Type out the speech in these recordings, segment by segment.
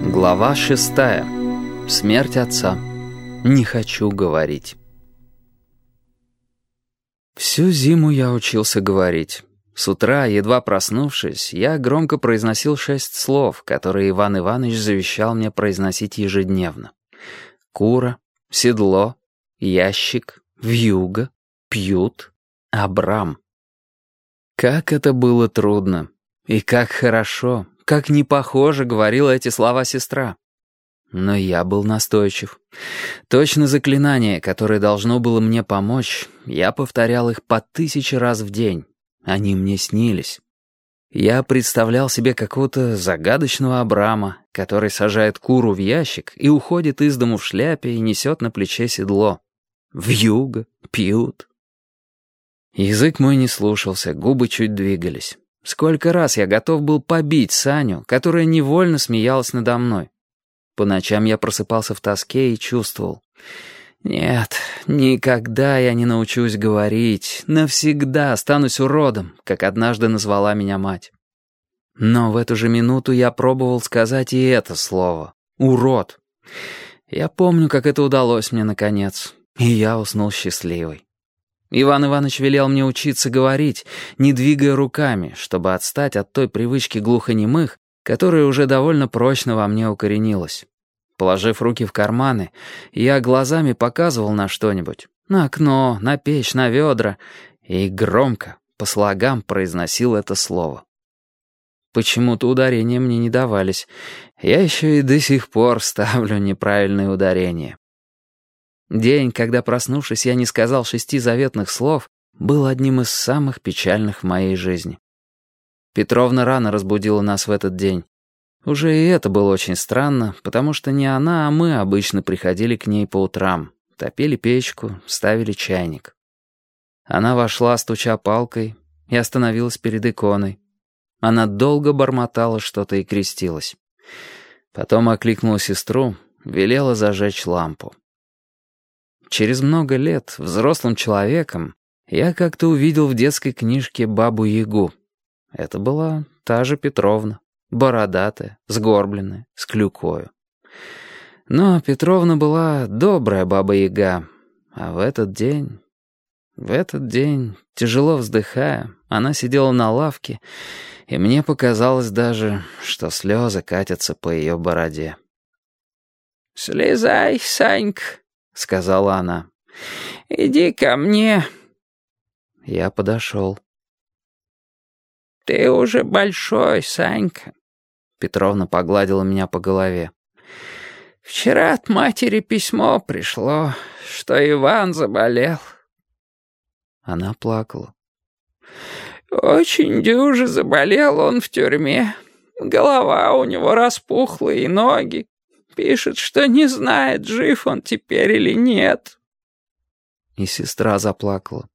Глава 6. Смерть отца. Не хочу говорить. Всю зиму я учился говорить. С утра, едва проснувшись, я громко произносил 6 слов, которые Иван Иванович завещал мне произносить ежедневно. Кура, седло, ящик, вьюга, пьют, Абрам. Как это было трудно. И как хорошо, как не похоже говорила эти слова сестра. Но я был настойчив. Точно заклинание, которое должно было мне помочь, я повторял их по 1000 раз в день. Они мне снились. Я представлял себе какого-то загадочного Абрама, который сажает куру в ящик и уходит из дому в шляпе и несет на плече седло. Вьюга, пьют. Язык мой не слушался, губы чуть двигались. Сколько раз я готов был побить Саню, которая невольно смеялась надо мной. По ночам я просыпался в тоске и чувствовал: нет, никогда я не научусь говорить, навсегда останусь уродом, как однажды назвала меня мать. Но в эту же минуту я пробовал сказать и это слово — урод. Я помню, как это удалось мне наконец, и я уснул счастливый. Иван Иванович велел мне учиться говорить, не двигая руками, чтобы отстать от той привычки глухонемых, которая уже довольно прочно во мне укоренилась. Положив руки в карманы, я глазами показывал на что-нибудь, на окно, на печь, на ведра, и громко, по слогам произносил это слово. Почему-то ударения мне не давались. Я еще и до сих пор ставлю неправильные ударения. День, когда, проснувшись, я не сказал 6 заветных слов, был одним из самых печальных в моей жизни. Петровна рано разбудила нас в этот день. Уже и это было очень странно, потому что не она, а мы обычно приходили к ней по утрам, топили печку, ставили чайник. Она вошла, стуча палкой, и остановилась перед иконой. Она долго бормотала что-то и крестилась. Потом окликнула сестру, велела зажечь лампу. Через много лет, взрослым человеком, я как-то увидел в детской книжке Бабу-Ягу. Это была та же Петровна, бородатая, сгорбленная, с клюкою. Но Петровна была добрая Баба-Яга, а в этот день, тяжело вздыхая, она сидела на лавке, и мне показалось даже, что слезы катятся по ее бороде. «Слезай, Санька», — сказала она. «Иди ко мне». Я подошел. «Ты уже большой, Санька», — Петровна погладила меня по голове. «Вчера от матери письмо пришло, что Иван заболел». Она плакала. «Очень дюже заболел он в тюрьме. Голова у него распухла и ноги. Пишет, что не знает, жив он теперь или нет». И сестра заплакала.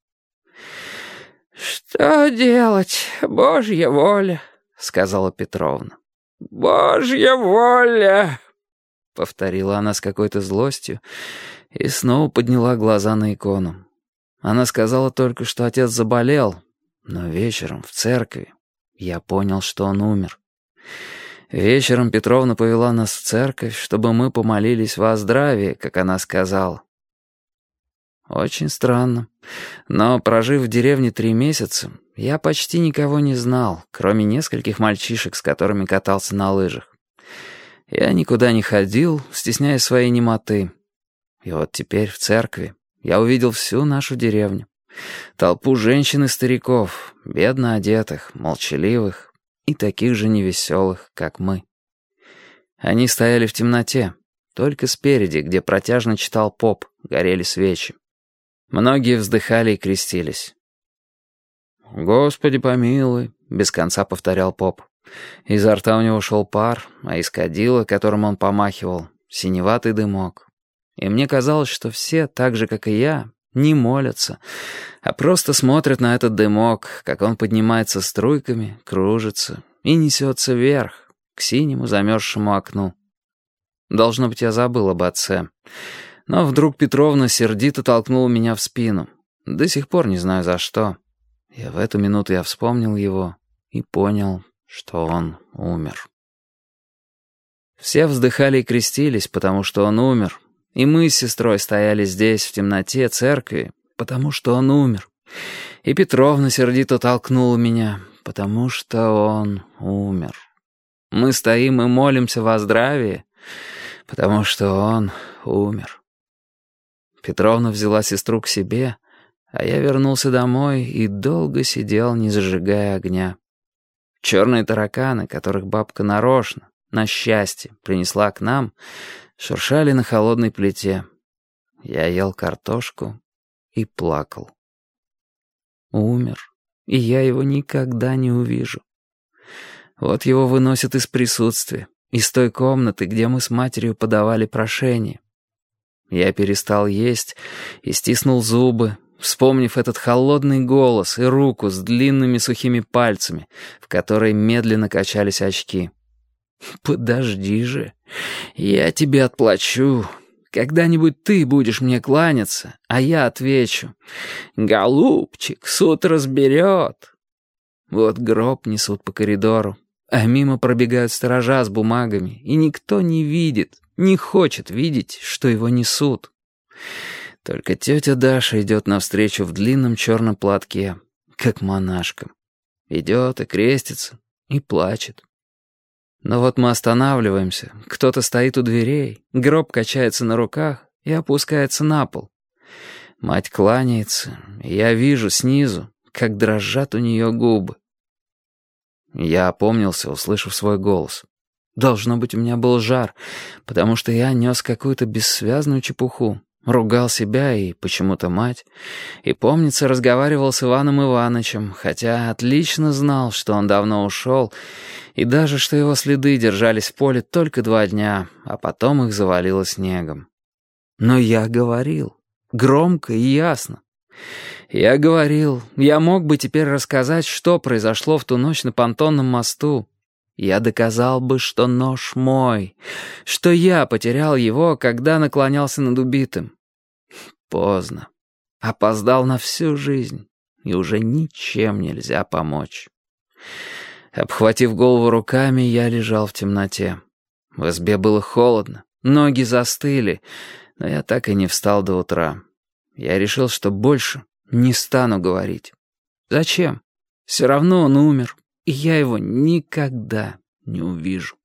«Что делать? Божья воля», — сказала Петровна. «Божья воля», — повторила она с какой-то злостью и снова подняла глаза на икону. Она сказала только, что отец заболел, но вечером в церкви я понял, что он умер. Вечером Петровна повела нас в церковь, чтобы мы помолились во здравие, как она сказала. Очень странно, но, прожив в деревне 3 месяца, я почти никого не знал, кроме нескольких мальчишек, с которыми катался на лыжах. Я никуда не ходил, стесняясь своей немоты. И вот теперь в церкви я увидел всю нашу деревню. Толпу женщин и стариков, бедно одетых, молчаливых и таких же невеселых, как мы. Они стояли в темноте, только спереди, где протяжно читал поп, горели свечи. Многие вздыхали и крестились. «Господи помилуй», — без конца повторял поп. Изо рта у него шел пар, а из кадила, которым он помахивал, синеватый дымок. И мне казалось, что все, так же, как и я, не молятся, а просто смотрят на этот дымок, как он поднимается струйками, кружится и несется вверх, к синему замерзшему окну. Должно быть, я забыл об отце. Но вдруг Петровна сердито толкнула меня в спину. До сих пор не знаю за что. И в эту минуту я вспомнил его и понял, что он умер. Все вздыхали и крестились, потому что он умер. И мы с сестрой стояли здесь, в темноте церкви, потому что он умер. И Петровна сердито толкнула меня, потому что он умер. Мы стоим и молимся во здравии, потому что он умер. Петровна взяла сестру к себе, а я вернулся домой и долго сидел, не зажигая огня. Черные тараканы, которых бабка нарочно, на счастье, принесла к нам, шуршали на холодной плите. Я ел картошку и плакал. Умер, и я его никогда не увижу. Вот его выносят из присутствия, из той комнаты, где мы с матерью подавали прошение. Я перестал есть и стиснул зубы, вспомнив этот холодный голос и руку с длинными сухими пальцами, в которой медленно качались очки. «Подожди же, я тебе отплачу. Когда-нибудь ты будешь мне кланяться, а я отвечу: голубчик, суд разберет». Вот гроб несут по коридору, а мимо пробегают сторожа с бумагами, и никто не видит, не хочет видеть, что его несут. Только тетя Даша идет навстречу в длинном черном платке, как монашка. Идет и крестится, и плачет. Но вот мы останавливаемся, кто-то стоит у дверей, гроб качается на руках и опускается на пол. Мать кланяется, и я вижу снизу, как дрожат у нее губы. Я опомнился, услышав свой голос. Должно быть, у меня был жар, потому что я нес какую-то бессвязную чепуху, ругал себя и почему-то мать, и, помнится, разговаривал с Иваном Иванычем, хотя отлично знал, что он давно ушел, и даже что его следы держались в поле только 2 дня, а потом их завалило снегом. Но я говорил, громко и ясно. Я говорил, я мог бы теперь рассказать, что произошло в ту ночь на понтонном мосту. Я доказал бы, что нож мой, что я потерял его, когда наклонялся над убитым. Поздно. Опоздал на всю жизнь, и уже ничем нельзя помочь. Обхватив голову руками, я лежал в темноте. В избе было холодно, ноги застыли, но я так и не встал до утра. Я решил, что больше не стану говорить. Зачем? Все равно он умер, и я его никогда не увижу.